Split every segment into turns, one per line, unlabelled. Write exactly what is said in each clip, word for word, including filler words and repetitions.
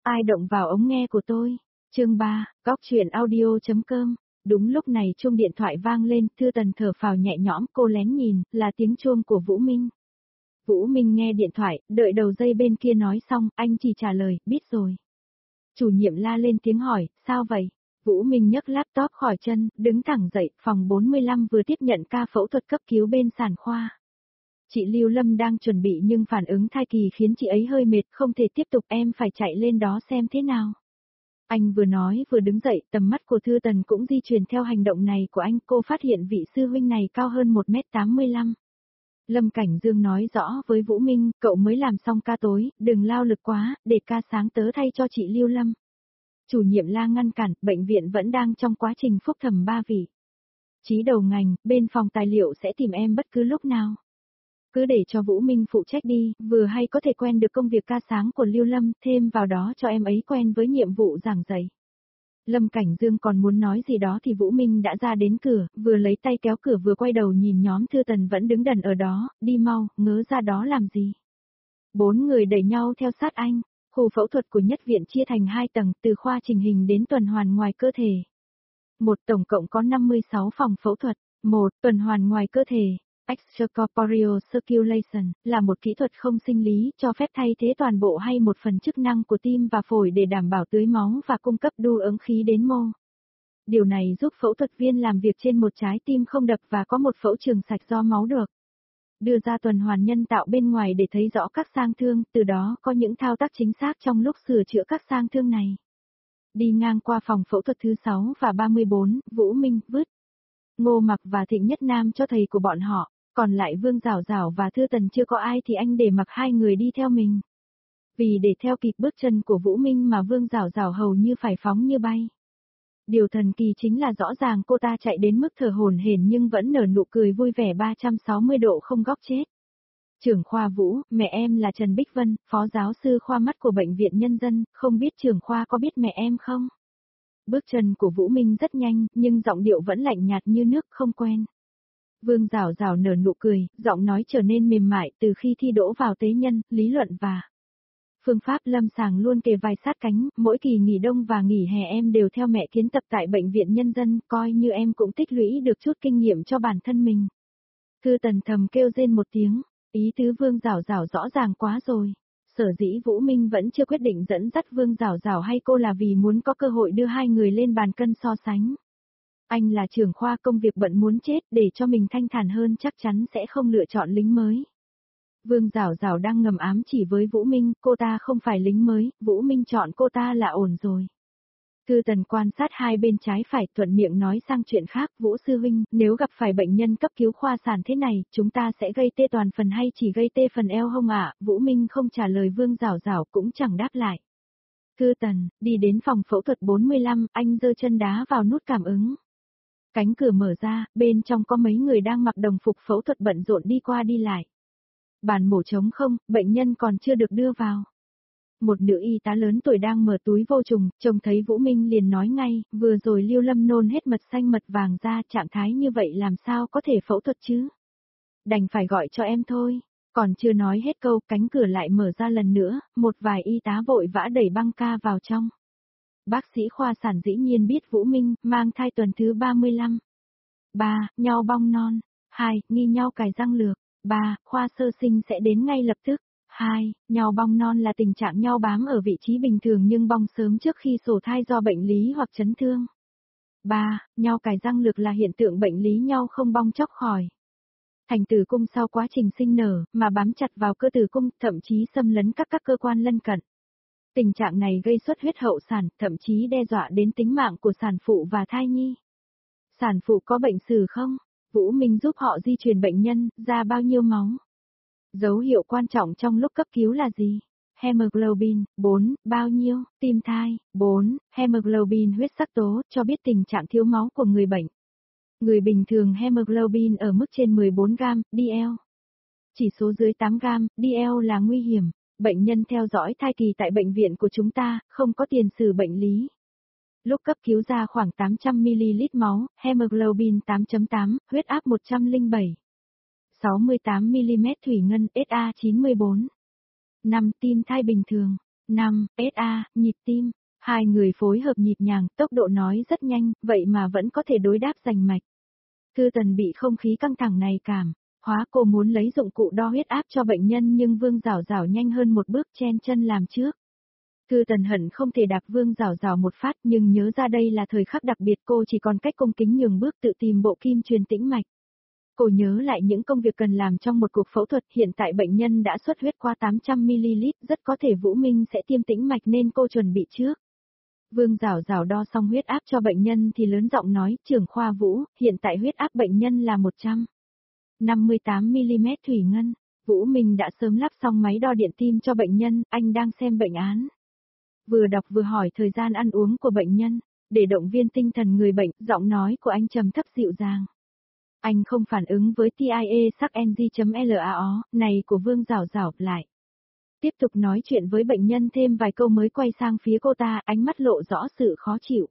Ai động vào ống nghe của tôi? Chương ba, góc truyện audio.com. Đúng lúc này chuông điện thoại vang lên, Thư Tần thở phào nhẹ nhõm, cô lén nhìn, là tiếng chuông của Vũ Minh. Vũ Minh nghe điện thoại, đợi đầu dây bên kia nói xong, anh chỉ trả lời, biết rồi. Chủ nhiệm la lên tiếng hỏi, sao vậy? Vũ Minh nhấc laptop khỏi chân, đứng thẳng dậy, phòng bốn mươi lăm vừa tiếp nhận ca phẫu thuật cấp cứu bên sản khoa. Chị Lưu Lâm đang chuẩn bị nhưng phản ứng thai kỳ khiến chị ấy hơi mệt, không thể tiếp tục, em phải chạy lên đó xem thế nào. Anh vừa nói vừa đứng dậy, tầm mắt của Thư Tần cũng di chuyển theo hành động này của anh, cô phát hiện vị sư huynh này cao hơn một mét tám mươi lăm. Lâm Cảnh Dương nói rõ với Vũ Minh, cậu mới làm xong ca tối, đừng lao lực quá, để ca sáng tớ thay cho chị Lưu Lâm. Chủ nhiệm la ngăn cản, bệnh viện vẫn đang trong quá trình phúc thẩm ba vị. Chí đầu ngành, bên phòng tài liệu sẽ tìm em bất cứ lúc nào. Cứ để cho Vũ Minh phụ trách đi, vừa hay có thể quen được công việc ca sáng của Lưu Lâm, thêm vào đó cho em ấy quen với nhiệm vụ giảng dạy. Lâm Cảnh Dương còn muốn nói gì đó thì Vũ Minh đã ra đến cửa, vừa lấy tay kéo cửa vừa quay đầu nhìn nhóm Thư Tần vẫn đứng đần ở đó, đi mau, ngớ ra đó làm gì. Bốn người đẩy nhau theo sát anh, khu phẫu thuật của nhất viện chia thành hai tầng, từ khoa trình hình đến tuần hoàn ngoài cơ thể. Một tổng cộng có năm mươi sáu phòng phẫu thuật, một tuần hoàn ngoài cơ thể. Extracorporeal circulation là một kỹ thuật không sinh lý cho phép thay thế toàn bộ hay một phần chức năng của tim và phổi để đảm bảo tưới máu và cung cấp đu ứng khí đến mô. Điều này giúp phẫu thuật viên làm việc trên một trái tim không đập và có một phẫu trường sạch do máu được. Đưa ra tuần hoàn nhân tạo bên ngoài để thấy rõ các sang thương, từ đó có những thao tác chính xác trong lúc sửa chữa các sang thương này. Đi ngang qua phòng phẫu thuật thứ sáu và ba mươi bốn, Vũ Minh vứt Ngô Mặc và Thịnh Nhất Nam cho thầy của bọn họ. Còn lại Vương Giảo Giảo và Thư Tần chưa có ai thì anh để mặc hai người đi theo mình. Vì để theo kịp bước chân của Vũ Minh mà Vương Giảo Giảo hầu như phải phóng như bay. Điều thần kỳ chính là rõ ràng cô ta chạy đến mức thở hổn hển nhưng vẫn nở nụ cười vui vẻ ba trăm sáu mươi độ không góc chết. Trưởng khoa Vũ, mẹ em là Trần Bích Vân, phó giáo sư khoa mắt của Bệnh viện Nhân dân, không biết trưởng khoa có biết mẹ em không? Bước chân của Vũ Minh rất nhanh, nhưng giọng điệu vẫn lạnh nhạt như nước, không quen. Vương Giảo Giảo nở nụ cười, giọng nói trở nên mềm mại từ khi thi đỗ vào tế nhân, lý luận và phương pháp lâm sàng luôn kề vai sát cánh, mỗi kỳ nghỉ đông và nghỉ hè em đều theo mẹ kiến tập tại Bệnh viện Nhân dân, coi như em cũng tích lũy được chút kinh nghiệm cho bản thân mình. Thư Tần thầm kêu rên một tiếng, ý tứ Vương Giảo Giảo rõ ràng quá rồi. Sở dĩ Vũ Minh vẫn chưa quyết định dẫn dắt Vương Giảo Giảo hay cô là vì muốn có cơ hội đưa hai người lên bàn cân so sánh. Anh là trưởng khoa, công việc bận muốn chết, để cho mình thanh thản hơn chắc chắn sẽ không lựa chọn lính mới. Vương Giảo Giảo đang ngầm ám chỉ với Vũ Minh, cô ta không phải lính mới, Vũ Minh chọn cô ta là ổn rồi. Thư Tần quan sát hai bên trái phải, thuận miệng nói sang chuyện khác, Vũ sư huynh, nếu gặp phải bệnh nhân cấp cứu khoa sản thế này, chúng ta sẽ gây tê toàn phần hay chỉ gây tê phần eo hông ạ? À? Vũ Minh không trả lời Vương Giảo Giảo cũng chẳng đáp lại. Thư Tần, đi đến phòng phẫu thuật bốn mươi lăm, anh giơ chân đá vào nút cảm ứng. Cánh cửa mở ra, bên trong có mấy người đang mặc đồng phục phẫu thuật bận rộn đi qua đi lại. Bàn mổ trống không, bệnh nhân còn chưa được đưa vào. Một nữ y tá lớn tuổi đang mở túi vô trùng, trông thấy Vũ Minh liền nói ngay, vừa rồi Lưu Lâm nôn hết mật xanh mật vàng ra, trạng thái như vậy làm sao có thể phẫu thuật chứ? Đành phải gọi cho em thôi. Còn chưa nói hết câu, cánh cửa lại mở ra lần nữa, một vài y tá vội vã đẩy băng ca vào trong. Bác sĩ khoa sản dĩ nhiên biết Vũ Minh, mang thai tuần thứ ba mươi lăm. ba. Nho bong non. hai. Nghi nho cài răng lược. ba. Khoa sơ sinh sẽ đến ngay lập tức. hai. Nho bong non là tình trạng nho bám ở vị trí bình thường nhưng bong sớm trước khi sổ thai do bệnh lý hoặc chấn thương. ba. Nho cài răng lược là hiện tượng bệnh lý nho không bong chóc khỏi thành tử cung sau quá trình sinh nở, mà bám chặt vào cơ tử cung, thậm chí xâm lấn các các cơ quan lân cận. Tình trạng này gây xuất huyết hậu sản, thậm chí đe dọa đến tính mạng của sản phụ và thai nhi. Sản phụ có bệnh sử không? Vũ Minh giúp họ di truyền bệnh nhân, ra bao nhiêu máu? Dấu hiệu quan trọng trong lúc cấp cứu là gì? Hemoglobin, bốn, bao nhiêu? Tim thai, bốn, hemoglobin huyết sắc tố, cho biết tình trạng thiếu máu của người bệnh. Người bình thường hemoglobin ở mức trên mười bốn gam, đê lờ. Chỉ số dưới tám gam, đê lờ là nguy hiểm. Bệnh nhân theo dõi thai kỳ tại bệnh viện của chúng ta, không có tiền sử bệnh lý. Lúc cấp cứu ra khoảng tám trăm mi li lít máu, hemoglobin tám chấm tám, huyết áp một trăm lẻ bảy. sáu mươi tám mi li mét thủy ngân, ét a chín mươi bốn. năm. Tim thai bình thường. năm, ét a, nhịp tim. Hai người phối hợp nhịp nhàng, tốc độ nói rất nhanh, vậy mà vẫn có thể đối đáp rành mạch. Thư Tần bị không khí căng thẳng này cảm. Hóa cô muốn lấy dụng cụ đo huyết áp cho bệnh nhân nhưng Vương Giảo Giảo nhanh hơn một bước chen chân làm trước. Thư Tần hận không thể đạp Vương Giảo Giảo một phát nhưng nhớ ra đây là thời khắc đặc biệt cô chỉ còn cách cung kính nhường bước tự tìm bộ kim truyền tĩnh mạch. Cô nhớ lại những công việc cần làm trong một cuộc phẫu thuật, hiện tại bệnh nhân đã xuất huyết qua tám trăm mi li lít, rất có thể Vũ Minh sẽ tiêm tĩnh mạch nên cô chuẩn bị trước. Vương Giảo Giảo đo xong huyết áp cho bệnh nhân thì lớn giọng nói, trưởng khoa Vũ, hiện tại huyết áp bệnh nhân là một trăm năm mươi tám mi li mét thủy ngân. Vũ Minh đã sớm lắp xong máy đo điện tim cho bệnh nhân, anh đang xem bệnh án. Vừa đọc vừa hỏi thời gian ăn uống của bệnh nhân, để động viên tinh thần người bệnh, giọng nói của anh trầm thấp dịu dàng. Anh không phản ứng với tê i a sắc en giê.lao, này của Vương Giảo Giảo, lại. Tiếp tục nói chuyện với bệnh nhân thêm vài câu mới quay sang phía cô ta, ánh mắt lộ rõ sự khó chịu.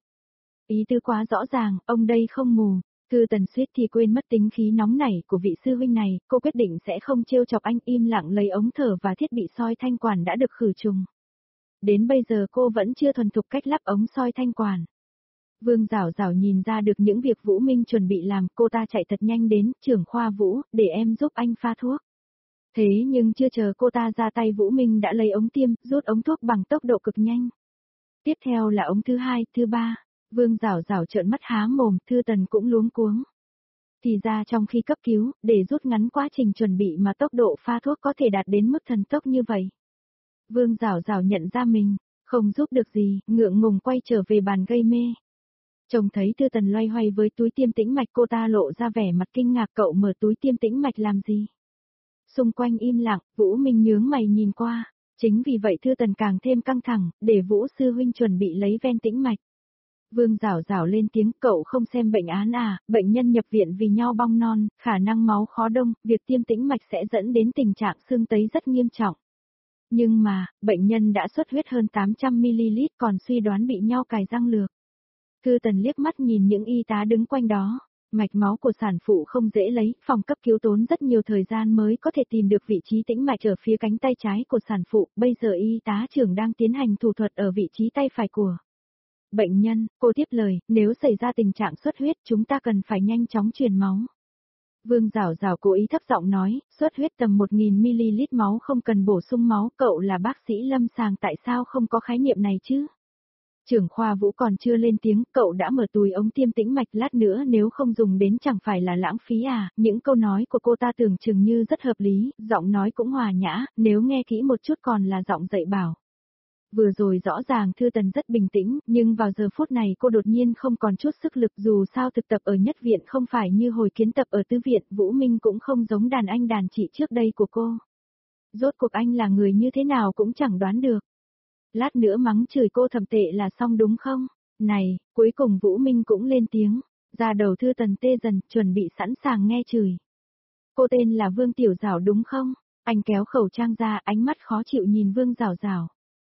Ý tứ quá rõ ràng, ông đây không mù. Thư Tần suýt thì quên mất tính khí nóng nảy của vị sư huynh này, cô quyết định sẽ không trêu chọc anh, im lặng lấy ống thở và thiết bị soi thanh quản đã được khử trùng. Đến bây giờ cô vẫn chưa thuần thục cách lắp ống soi thanh quản. Vương Giảo Giảo nhìn ra được những việc Vũ Minh chuẩn bị làm, cô ta chạy thật nhanh đến, trưởng khoa Vũ, để em giúp anh pha thuốc. Thế nhưng chưa chờ cô ta ra tay Vũ Minh đã lấy ống tiêm, rút ống thuốc bằng tốc độ cực nhanh. Tiếp theo là ống thứ hai, thứ ba. Vương Giảo Giảo trợn mắt há mồm, Thư Tần cũng luống cuống. Thì ra trong khi cấp cứu, để rút ngắn quá trình chuẩn bị mà tốc độ pha thuốc có thể đạt đến mức thần tốc như vậy. Vương Giảo Giảo nhận ra mình, không giúp được gì, ngượng ngùng quay trở về bàn gây mê. Trông thấy Thư Tần loay hoay với túi tiêm tĩnh mạch, cô ta lộ ra vẻ mặt kinh ngạc, cậu mở túi tiêm tĩnh mạch làm gì? Xung quanh im lặng, Vũ Minh nhướng mày nhìn qua, chính vì vậy Thư Tần càng thêm căng thẳng, để Vũ sư huynh chuẩn bị lấy ven tĩnh mạch. Vương Giảo Giảo lên tiếng, cậu không xem bệnh án à, bệnh nhân nhập viện vì nho bong non, khả năng máu khó đông, việc tiêm tĩnh mạch sẽ dẫn đến tình trạng xương tấy rất nghiêm trọng. Nhưng mà, bệnh nhân đã xuất huyết hơn tám trăm mi li lít còn suy đoán bị nho cài răng lược. Thư Tần liếc mắt nhìn những y tá đứng quanh đó, mạch máu của sản phụ không dễ lấy, phòng cấp cứu tốn rất nhiều thời gian mới có thể tìm được vị trí tĩnh mạch ở phía cánh tay trái của sản phụ, bây giờ y tá trưởng đang tiến hành thủ thuật ở vị trí tay phải của bệnh nhân. Cô tiếp lời, nếu xảy ra tình trạng xuất huyết chúng ta cần phải nhanh chóng truyền máu. Vương Giảo Giảo cố ý thấp giọng nói, xuất huyết tầm một nghìn mi li lít máu không cần bổ sung máu, cậu là bác sĩ lâm sàng tại sao không có khái niệm này chứ? Trưởng khoa Vũ còn chưa lên tiếng, cậu đã mở túi ống tiêm tĩnh mạch, lát nữa nếu không dùng đến chẳng phải là lãng phí à? Những câu nói của cô ta tưởng chừng như rất hợp lý, giọng nói cũng hòa nhã, nếu nghe kỹ một chút còn là giọng dạy bảo. Vừa rồi rõ ràng Thư Tần rất bình tĩnh, nhưng vào giờ phút này cô đột nhiên không còn chút sức lực, dù sao thực tập ở nhất viện không phải như hồi kiến tập ở tứ viện, Vũ Minh cũng không giống đàn anh đàn chị trước đây của cô. Rốt cuộc anh là người như thế nào cũng chẳng đoán được. Lát nữa mắng chửi cô thậm tệ là xong đúng không? Này, cuối cùng Vũ Minh cũng lên tiếng, ra đầu Thư Tần tê dần, chuẩn bị sẵn sàng nghe chửi. Cô tên là Vương Tiểu Giảo đúng không? Anh kéo khẩu trang ra, ánh mắt khó chịu nhìn Vương Giảo Giảo.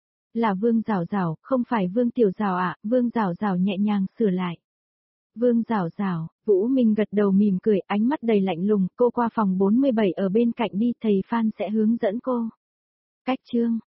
Là Vương Giảo Giảo, không phải Vương Tiểu Giảo ạ, à? Vương Giảo Giảo nhẹ nhàng sửa lại. Vương Giảo Giảo, Vũ Minh gật đầu mỉm cười, ánh mắt đầy lạnh lùng, cô qua phòng bốn mươi bảy ở bên cạnh đi, thầy Phan sẽ hướng dẫn cô. Cách chương